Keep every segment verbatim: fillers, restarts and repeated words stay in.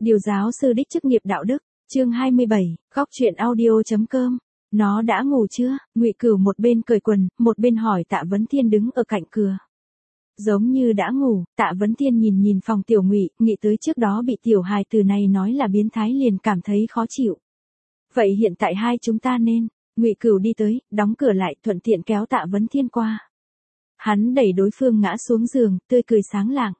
Điều giáo sư đích chức nghiệp đạo đức, chương hai mươi bảy, góc truyện audio chấm com. Nó đã ngủ chưa? Ngụy Cửu một bên cởi quần, một bên hỏi Tạ Vấn Thiên đứng ở cạnh cửa. Giống như đã ngủ. Tạ Vấn Thiên nhìn nhìn phòng Tiểu Ngụy, nghĩ tới trước đó bị tiểu hài từ này nói là biến thái liền cảm thấy khó chịu. Vậy hiện tại hai chúng ta nên? Ngụy Cửu đi tới, đóng cửa lại, thuận tiện kéo Tạ Vấn Thiên qua. Hắn đẩy đối phương ngã xuống giường, tươi cười sáng lạng.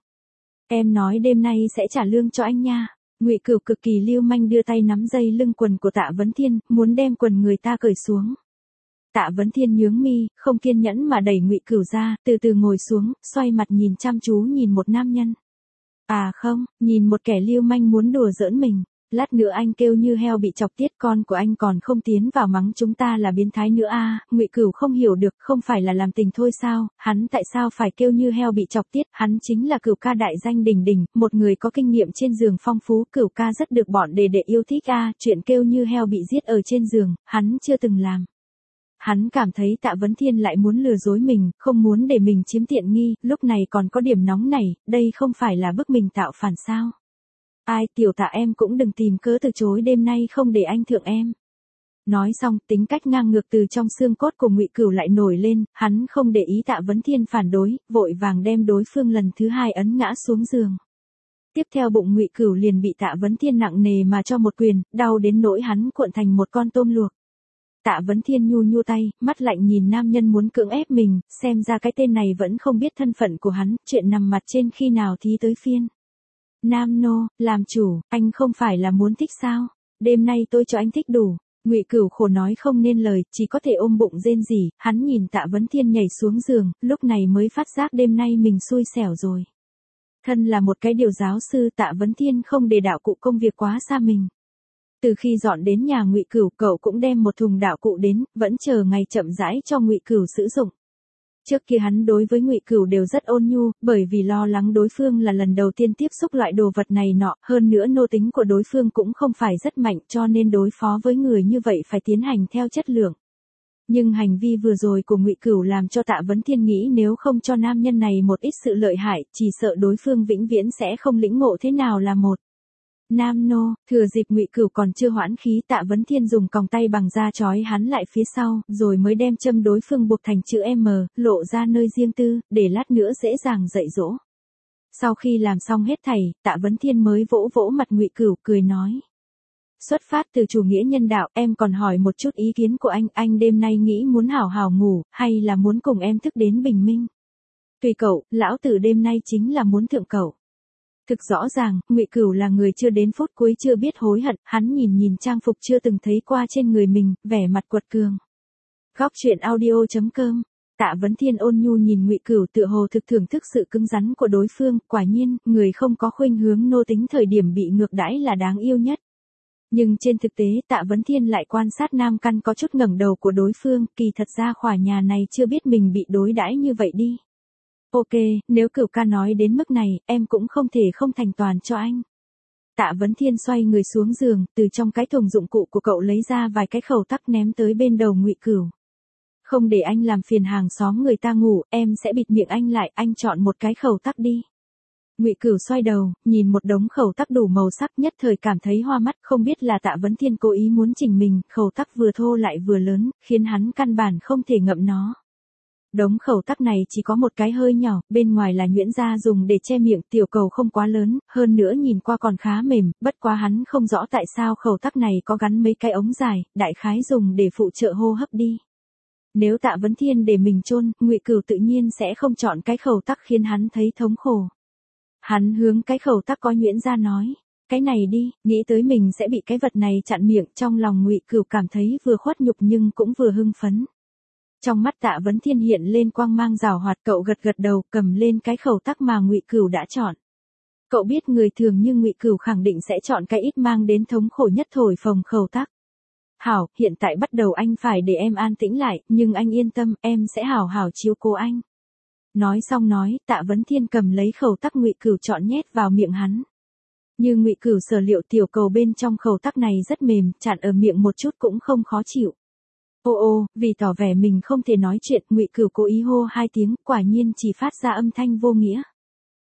Em nói đêm nay sẽ trả lương cho anh nha. Ngụy Cửu cực kỳ lưu manh đưa tay nắm dây lưng quần của Tạ Vấn Thiên, muốn đem quần người ta cởi xuống. Tạ Vấn Thiên nhướng mi, không kiên nhẫn mà đẩy Ngụy Cửu ra, từ từ ngồi xuống, xoay mặt nhìn chăm chú nhìn một nam nhân. À không, nhìn một kẻ lưu manh muốn đùa giỡn mình. Lát nữa anh kêu như heo bị chọc tiết, con của anh còn không tiến vào mắng chúng ta là biến thái nữa à? Ngụy Cửu không hiểu được, không phải là làm tình thôi sao, hắn tại sao phải kêu như heo bị chọc tiết, hắn chính là Cửu ca đại danh đỉnh đỉnh, một người có kinh nghiệm trên giường phong phú, Cửu ca rất được bọn đề đệ yêu thích à, chuyện kêu như heo bị giết ở trên giường, hắn chưa từng làm. Hắn cảm thấy Tạ Vấn Thiên lại muốn lừa dối mình, không muốn để mình chiếm tiện nghi, lúc này còn có điểm nóng này, đây không phải là bức mình tạo phản sao? Ai, tiểu Tạ em cũng đừng tìm cớ từ chối, đêm nay không để anh thượng em. Nói xong, tính cách ngang ngược từ trong xương cốt của Ngụy Cửu lại nổi lên, hắn không để ý Tạ Vấn Thiên phản đối, vội vàng đem đối phương lần thứ hai ấn ngã xuống giường. Tiếp theo bụng Ngụy Cửu liền bị Tạ Vấn Thiên nặng nề mà cho một quyền, đau đến nỗi hắn cuộn thành một con tôm luộc. Tạ Vấn Thiên nhu nhu tay, mắt lạnh nhìn nam nhân muốn cưỡng ép mình, xem ra cái tên này vẫn không biết thân phận của hắn, chuyện nằm mặt trên khi nào thì tới phiên. Nam nô, làm chủ, anh không phải là muốn thích sao? Đêm nay tôi cho anh thích đủ. Ngụy Cửu khổ nói không nên lời, chỉ có thể ôm bụng rên rỉ. Hắn nhìn Tạ Vấn Thiên nhảy xuống giường, lúc này mới phát giác đêm nay mình xui xẻo rồi. Thân là một cái điều giáo sư, Tạ Vấn Thiên không để đạo cụ công việc quá xa mình. Từ khi dọn đến nhà Ngụy Cửu, cậu cũng đem một thùng đạo cụ đến, vẫn chờ ngày chậm rãi cho Ngụy Cửu sử dụng. Trước kia hắn đối với Ngụy Cửu đều rất ôn nhu, bởi vì lo lắng đối phương là lần đầu tiên tiếp xúc loại đồ vật này nọ, hơn nữa nô tính của đối phương cũng không phải rất mạnh, cho nên đối phó với người như vậy phải tiến hành theo chất lượng. Nhưng hành vi vừa rồi của Ngụy Cửu làm cho Tạ Vấn Thiên nghĩ nếu không cho nam nhân này một ít sự lợi hại, chỉ sợ đối phương vĩnh viễn sẽ không lĩnh ngộ thế nào là một nam nô. Thừa dịp Ngụy Cửu còn chưa hoãn khí, Tạ Vấn Thiên dùng còng tay bằng da trói hắn lại phía sau, rồi mới đem châm đối phương buộc thành chữ M, lộ ra nơi riêng tư, để lát nữa dễ dàng dạy dỗ. Sau khi làm xong hết thảy, Tạ Vấn Thiên mới vỗ vỗ mặt Ngụy Cửu, cười nói. Xuất phát từ chủ nghĩa nhân đạo, em còn hỏi một chút ý kiến của anh, anh đêm nay nghĩ muốn hảo hảo ngủ, hay là muốn cùng em thức đến bình minh? Tùy cậu, lão tử đêm nay chính là muốn thượng cậu. Thực rõ ràng, Ngụy Cửu là người chưa đến phút cuối chưa biết hối hận, hắn nhìn nhìn trang phục chưa từng thấy qua trên người mình, vẻ mặt quật cường. Góc truyện audio chấm com. Tạ Vấn Thiên ôn nhu nhìn Ngụy Cửu, tựa hồ thực thưởng thức sự cứng rắn của đối phương, quả nhiên, người không có khuynh hướng nô tính thời điểm bị ngược đãi là đáng yêu nhất. Nhưng trên thực tế, Tạ Vấn Thiên lại quan sát nam căn có chút ngẩng đầu của đối phương, kỳ thật ra khỏa nhà này chưa biết mình bị đối đãi như vậy đi. Ok, nếu Cửu ca nói đến mức này, em cũng không thể không thành toàn cho anh. Tạ Vấn Thiên xoay người xuống giường, từ trong cái thùng dụng cụ của cậu lấy ra vài cái khẩu tắc ném tới bên đầu Ngụy Cửu. Không để anh làm phiền hàng xóm người ta ngủ, em sẽ bịt miệng anh lại, anh chọn một cái khẩu tắc đi. Ngụy Cửu xoay đầu, nhìn một đống khẩu tắc đủ màu sắc, nhất thời cảm thấy hoa mắt, không biết là Tạ Vấn Thiên cố ý muốn chỉnh mình, khẩu tắc vừa thô lại vừa lớn, khiến hắn căn bản không thể ngậm nó. Đống khẩu tắc này chỉ có một cái hơi nhỏ, bên ngoài là nhuyễn da dùng để che miệng, tiểu cầu không quá lớn, hơn nữa nhìn qua còn khá mềm, bất quá hắn không rõ tại sao khẩu tắc này có gắn mấy cái ống dài, đại khái dùng để phụ trợ hô hấp đi. Nếu Tạ Vấn Thiên để mình chôn, Ngụy Cửu tự nhiên sẽ không chọn cái khẩu tắc khiến hắn thấy thống khổ. Hắn hướng cái khẩu tắc có nhuyễn da nói, cái này đi, nghĩ tới mình sẽ bị cái vật này chặn miệng, trong lòng Ngụy Cửu cảm thấy vừa khuất nhục nhưng cũng vừa hưng phấn. Trong mắt Tạ Vấn Thiên hiện lên quang mang rào hoạt, cậu gật gật đầu, cầm lên cái khẩu tắc mà Ngụy Cửu đã chọn. Cậu biết người thường như Ngụy Cửu khẳng định sẽ chọn cái ít mang đến thống khổ nhất, thổi phồng khẩu tắc. Hảo, hiện tại bắt đầu anh phải để em an tĩnh lại, nhưng anh yên tâm, em sẽ hảo hảo chiếu cố anh. Nói xong nói, Tạ Vấn Thiên cầm lấy khẩu tắc Ngụy Cửu chọn nhét vào miệng hắn. Như Ngụy Cửu sở liệu, tiểu cầu bên trong khẩu tắc này rất mềm, chặn ở miệng một chút cũng không khó chịu. Ô ô, vì tỏ vẻ mình không thể nói chuyện, Ngụy Cửu cố ý hô hai tiếng, quả nhiên chỉ phát ra âm thanh vô nghĩa.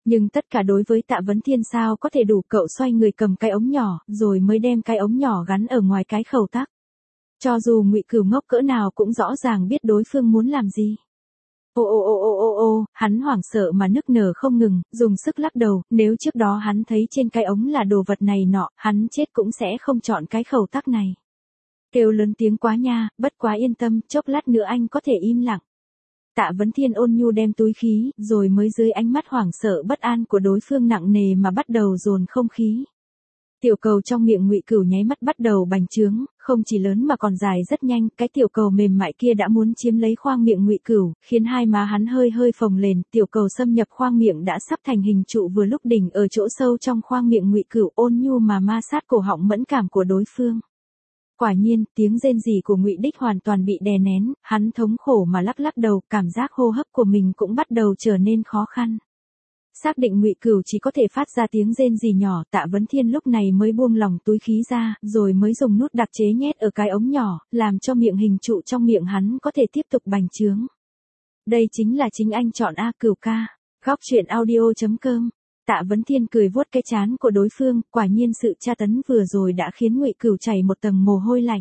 Nhưng tất cả đối với Tạ Vấn Thiên sao có thể đủ, cậu xoay người cầm cái ống nhỏ, rồi mới đem cái ống nhỏ gắn ở ngoài cái khẩu tắc. Cho dù Ngụy Cửu ngốc cỡ nào cũng rõ ràng biết đối phương muốn làm gì. Ô ô ô ô ô ô, hắn hoảng sợ mà nức nở không ngừng, dùng sức lắc đầu, nếu trước đó hắn thấy trên cái ống là đồ vật này nọ, hắn chết cũng sẽ không chọn cái khẩu tắc này. Kêu lớn tiếng quá nha, bất quá yên tâm, chốc lát nữa anh có thể im lặng. Tạ Vấn Thiên ôn nhu đem túi khí, rồi mới dưới ánh mắt hoảng sợ bất an của đối phương nặng nề mà bắt đầu dồn không khí. Tiểu cầu trong miệng Ngụy Cửu nháy mắt bắt đầu bành trướng, không chỉ lớn mà còn dài rất nhanh, cái tiểu cầu mềm mại kia đã muốn chiếm lấy khoang miệng Ngụy Cửu, khiến hai má hắn hơi hơi phồng lên, tiểu cầu xâm nhập khoang miệng đã sắp thành hình trụ vừa lúc đỉnh ở chỗ sâu trong khoang miệng Ngụy Cửu, ôn nhu mà ma sát cổ họng mẫn cảm của đối phương. Quả nhiên, tiếng rên rỉ của Ngụy Đích hoàn toàn bị đè nén, hắn thống khổ mà lắc lắc đầu, cảm giác hô hấp của mình cũng bắt đầu trở nên khó khăn. Xác định Ngụy Cửu chỉ có thể phát ra tiếng rên rỉ nhỏ, Tạ Vấn Thiên lúc này mới buông lỏng túi khí ra, rồi mới dùng nút đặc chế nhét ở cái ống nhỏ, làm cho miệng hình trụ trong miệng hắn có thể tiếp tục bành trướng. Đây chính là chính anh chọn A Cửu ca. Góc truyện audio chấm com. Tạ Vấn Thiên cười vuốt cái trán của đối phương, quả nhiên sự tra tấn vừa rồi đã khiến Ngụy Cửu chảy một tầng mồ hôi lạnh.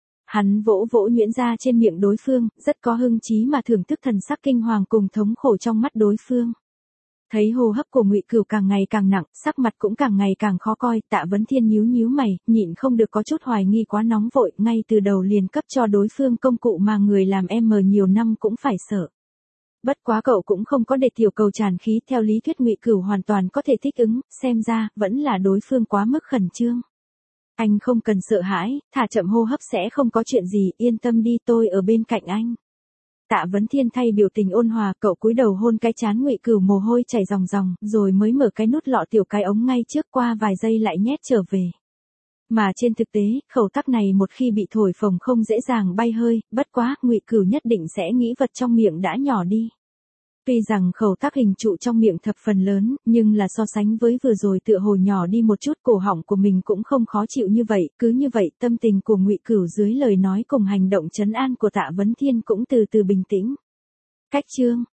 Hắn vỗ vỗ nhuyễn ra trên miệng đối phương, rất có hưng trí mà thưởng thức thần sắc kinh hoàng cùng thống khổ trong mắt đối phương. Thấy hô hấp của Ngụy Cửu càng ngày càng nặng, sắc mặt cũng càng ngày càng khó coi, Tạ Vấn Thiên nhíu nhíu mày, nhịn không được có chút hoài nghi quá nóng vội, ngay từ đầu liền cấp cho đối phương công cụ mà người làm em mờ nhiều năm cũng phải sợ. Bất quá cậu cũng không có để tiểu cầu tràn khí, theo lý thuyết Ngụy Cửu hoàn toàn có thể thích ứng, xem ra, vẫn là đối phương quá mức khẩn trương. Anh không cần sợ hãi, thả chậm hô hấp sẽ không có chuyện gì, yên tâm đi, tôi ở bên cạnh anh. Tạ Vấn Thiên thay biểu tình ôn hòa, cậu cúi đầu hôn cái trán Ngụy Cửu, mồ hôi chảy ròng ròng, rồi mới mở cái nút lọ tiểu cái ống ngay trước, qua vài giây lại nhét trở về. Mà trên thực tế, khẩu tắc này một khi bị thổi phồng không dễ dàng bay hơi, bất quá, Ngụy Cửu nhất định sẽ nghĩ vật trong miệng đã nhỏ đi. Tuy rằng khẩu tắc hình trụ trong miệng thập phần lớn, nhưng là so sánh với vừa rồi tựa hồ nhỏ đi một chút, cổ họng của mình cũng không khó chịu như vậy, cứ như vậy, tâm tình của Ngụy Cửu dưới lời nói cùng hành động trấn an của Tạ Vấn Thiên cũng từ từ bình tĩnh. Cách chương